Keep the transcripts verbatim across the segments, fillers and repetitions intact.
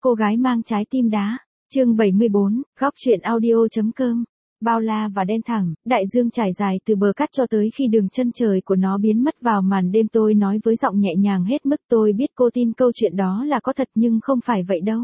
Cô gái mang trái tim đá. Chương bảy mươi bốn, góc truyện audio.com. Bao la và đen thẳm, đại dương trải dài từ bờ cát cho tới khi đường chân trời của nó biến mất vào màn đêm. Tôi nói với giọng nhẹ nhàng hết mức. Tôi biết cô tin câu chuyện đó là có thật nhưng không phải vậy đâu.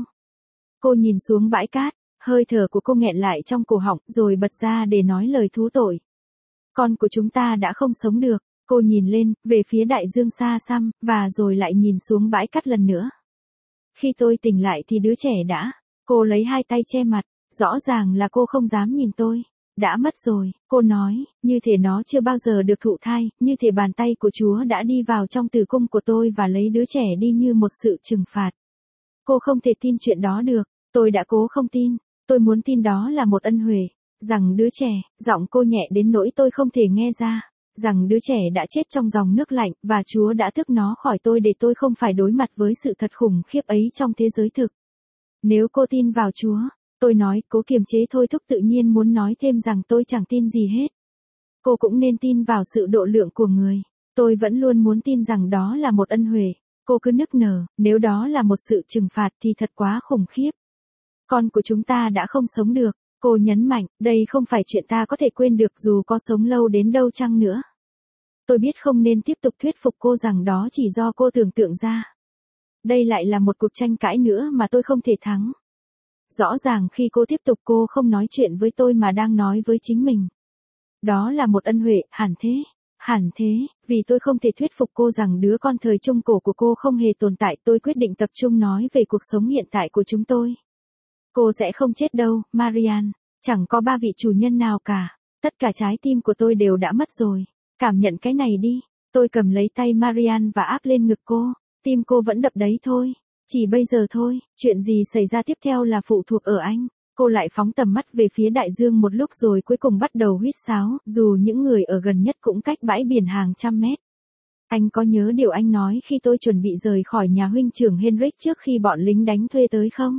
Cô nhìn xuống bãi cát, hơi thở của cô nghẹn lại trong cổ họng rồi bật ra để nói lời thú tội. Con của chúng ta đã không sống được. Cô nhìn lên, về phía đại dương xa xăm, và rồi lại nhìn xuống bãi cát lần nữa. Khi tôi tỉnh lại thì đứa trẻ đã. Cô lấy hai tay che mặt, rõ ràng là cô không dám nhìn tôi. Đã mất rồi, cô nói, như thể nó chưa bao giờ được thụ thai, như thể bàn tay của Chúa đã đi vào trong tử cung của tôi và lấy đứa trẻ đi như một sự trừng phạt. Cô không thể tin chuyện đó được, tôi đã cố không tin, tôi muốn tin đó là một ân huệ, rằng đứa trẻ, giọng cô nhẹ đến nỗi tôi không thể nghe ra, rằng đứa trẻ đã chết trong dòng nước lạnh và Chúa đã tước nó khỏi tôi để tôi không phải đối mặt với sự thật khủng khiếp ấy trong thế giới thực. Nếu cô tin vào Chúa, tôi nói, cố kiềm chế thôi thúc tự nhiên muốn nói thêm rằng tôi chẳng tin gì hết. Cô cũng nên tin vào sự độ lượng của người. Tôi vẫn luôn muốn tin rằng đó là một ân huệ. Cô cứ nức nở, nếu đó là một sự trừng phạt thì thật quá khủng khiếp. Con của chúng ta đã không sống được. Cô nhấn mạnh, đây không phải chuyện ta có thể quên được dù có sống lâu đến đâu chăng nữa. Tôi biết không nên tiếp tục thuyết phục cô rằng đó chỉ do cô tưởng tượng ra. Đây lại là một cuộc tranh cãi nữa mà tôi không thể thắng. Rõ ràng khi cô tiếp tục cô không nói chuyện với tôi mà đang nói với chính mình. Đó là một ân huệ, hẳn thế, hẳn thế, vì tôi không thể thuyết phục cô rằng đứa con thời trung cổ của cô không hề tồn tại. Tôi quyết định tập trung nói về cuộc sống hiện tại của chúng tôi. Cô sẽ không chết đâu, Marian, chẳng có ba vị chủ nhân nào cả, tất cả trái tim của tôi đều đã mất rồi, cảm nhận cái này đi. Tôi cầm lấy tay Marian và áp lên ngực cô, tim cô vẫn đập đấy thôi. Chỉ bây giờ thôi, chuyện gì xảy ra tiếp theo là phụ thuộc ở anh. Cô lại phóng tầm mắt về phía đại dương một lúc rồi cuối cùng bắt đầu huýt sáo, dù những người ở gần nhất cũng cách bãi biển hàng trăm mét. Anh có nhớ điều anh nói khi tôi chuẩn bị rời khỏi nhà huynh trưởng Henrik trước khi bọn lính đánh thuê tới không?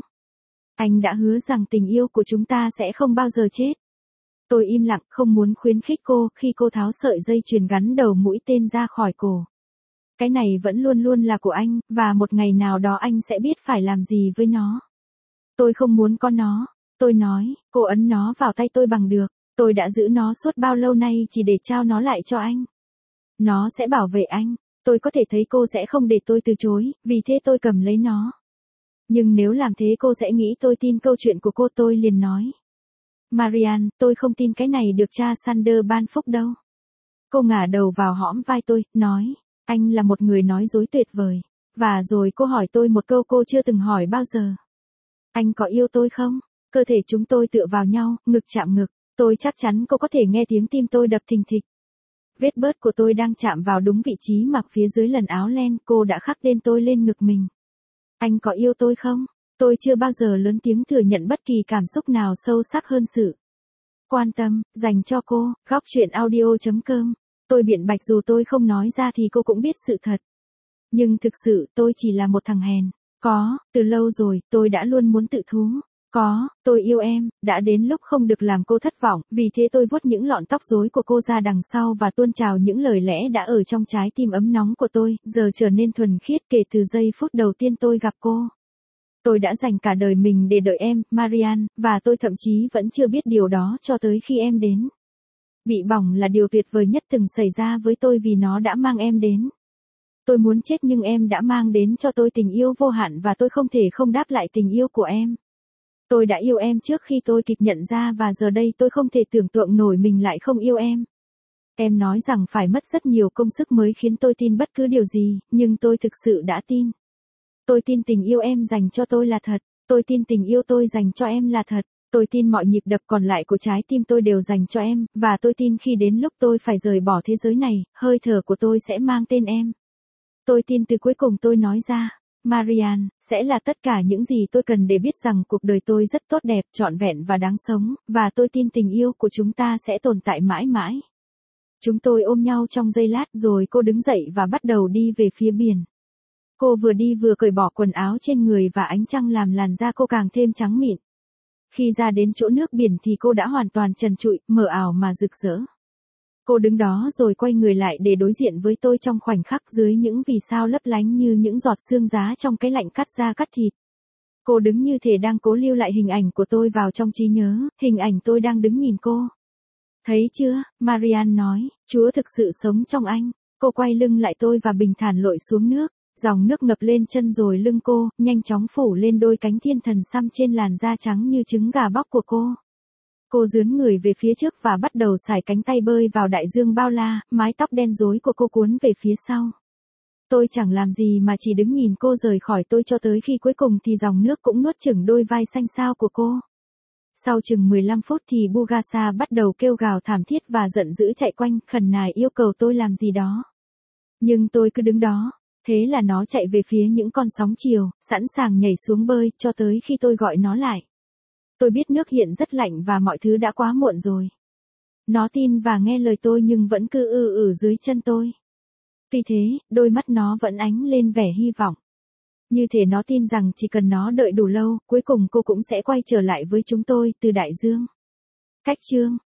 Anh đã hứa rằng tình yêu của chúng ta sẽ không bao giờ chết. Tôi im lặng, không muốn khuyến khích cô khi cô tháo sợi dây chuyền gắn đầu mũi tên ra khỏi cổ. Cái này vẫn luôn luôn là của anh, và một ngày nào đó anh sẽ biết phải làm gì với nó. Tôi không muốn có nó, tôi nói, cô ấn nó vào tay tôi bằng được, tôi đã giữ nó suốt bao lâu nay chỉ để trao nó lại cho anh. Nó sẽ bảo vệ anh, tôi có thể thấy cô sẽ không để tôi từ chối, vì thế tôi cầm lấy nó. Nhưng nếu làm thế cô sẽ nghĩ tôi tin câu chuyện của cô. Tôi liền nói. Marian, tôi không tin cái này được cha Sander ban phúc đâu. Cô ngả đầu vào hõm vai tôi, nói. Anh là một người nói dối tuyệt vời. Và rồi cô hỏi tôi một câu cô chưa từng hỏi bao giờ. Anh có yêu tôi không? Cơ thể chúng tôi tựa vào nhau, ngực chạm ngực. Tôi chắc chắn cô có thể nghe tiếng tim tôi đập thình thịch. Vết bớt của tôi đang chạm vào đúng vị trí mặc phía dưới lần áo len. Cô đã khắc tên tôi lên ngực mình. Anh có yêu tôi không? Tôi chưa bao giờ lớn tiếng thừa nhận bất kỳ cảm xúc nào sâu sắc hơn sự quan tâm dành cho cô. Góc truyện audio.com. Tôi biện bạch dù tôi không nói ra thì cô cũng biết sự thật. Nhưng thực sự tôi chỉ là một thằng hèn. Có, từ lâu rồi, tôi đã luôn muốn tự thú. Có, tôi yêu em, đã đến lúc không được làm cô thất vọng, vì thế tôi vuốt những lọn tóc rối của cô ra đằng sau và tuôn trào những lời lẽ đã ở trong trái tim ấm nóng của tôi, giờ trở nên thuần khiết kể từ giây phút đầu tiên tôi gặp cô. Tôi đã dành cả đời mình để đợi em, Marian, và tôi thậm chí vẫn chưa biết điều đó cho tới khi em đến. Bị bỏng là điều tuyệt vời nhất từng xảy ra với tôi vì nó đã mang em đến. Tôi muốn chết nhưng em đã mang đến cho tôi tình yêu vô hạn và tôi không thể không đáp lại tình yêu của em. Tôi đã yêu em trước khi tôi kịp nhận ra và giờ đây tôi không thể tưởng tượng nổi mình lại không yêu em. Em nói rằng phải mất rất nhiều công sức mới khiến tôi tin bất cứ điều gì, nhưng tôi thực sự đã tin. Tôi tin tình yêu em dành cho tôi là thật, tôi tin tình yêu tôi dành cho em là thật, tôi tin mọi nhịp đập còn lại của trái tim tôi đều dành cho em, và tôi tin khi đến lúc tôi phải rời bỏ thế giới này, hơi thở của tôi sẽ mang tên em. Tôi tin từ cuối cùng tôi nói ra. Marian, sẽ là tất cả những gì tôi cần để biết rằng cuộc đời tôi rất tốt đẹp, trọn vẹn và đáng sống, và tôi tin tình yêu của chúng ta sẽ tồn tại mãi mãi. Chúng tôi ôm nhau trong giây lát rồi cô đứng dậy và bắt đầu đi về phía biển. Cô vừa đi vừa cởi bỏ quần áo trên người và ánh trăng làm làn da cô càng thêm trắng mịn. Khi ra đến chỗ nước biển thì cô đã hoàn toàn trần trụi, mờ ảo mà rực rỡ. Cô đứng đó rồi quay người lại để đối diện với tôi trong khoảnh khắc dưới những vì sao lấp lánh như những giọt sương giá trong cái lạnh cắt da cắt thịt. Cô đứng như thể đang cố lưu lại hình ảnh của tôi vào trong trí nhớ, hình ảnh tôi đang đứng nhìn cô. Thấy chưa, Marianne nói, Chúa thực sự sống trong anh. Cô quay lưng lại tôi và bình thản lội xuống nước. Dòng nước ngập lên chân rồi lưng cô, nhanh chóng phủ lên đôi cánh thiên thần xăm trên làn da trắng như trứng gà bóc của cô. Cô dướn người về phía trước và bắt đầu sải cánh tay bơi vào đại dương bao la, mái tóc đen rối của cô cuốn về phía sau. Tôi chẳng làm gì mà chỉ đứng nhìn cô rời khỏi tôi cho tới khi cuối cùng thì dòng nước cũng nuốt chửng đôi vai xanh xao của cô. Sau chừng mười lăm phút thì Bugasa bắt đầu kêu gào thảm thiết và giận dữ chạy quanh, khẩn nài yêu cầu tôi làm gì đó. Nhưng tôi cứ đứng đó, thế là nó chạy về phía những con sóng chiều, sẵn sàng nhảy xuống bơi, cho tới khi tôi gọi nó lại. Tôi biết nước hiện rất lạnh và mọi thứ đã quá muộn rồi. Nó tin và nghe lời tôi nhưng vẫn cứ ư ử dưới chân tôi. Vì thế, đôi mắt nó vẫn ánh lên vẻ hy vọng. Như thể nó tin rằng chỉ cần nó đợi đủ lâu, cuối cùng cô cũng sẽ quay trở lại với chúng tôi từ đại dương. Cách chương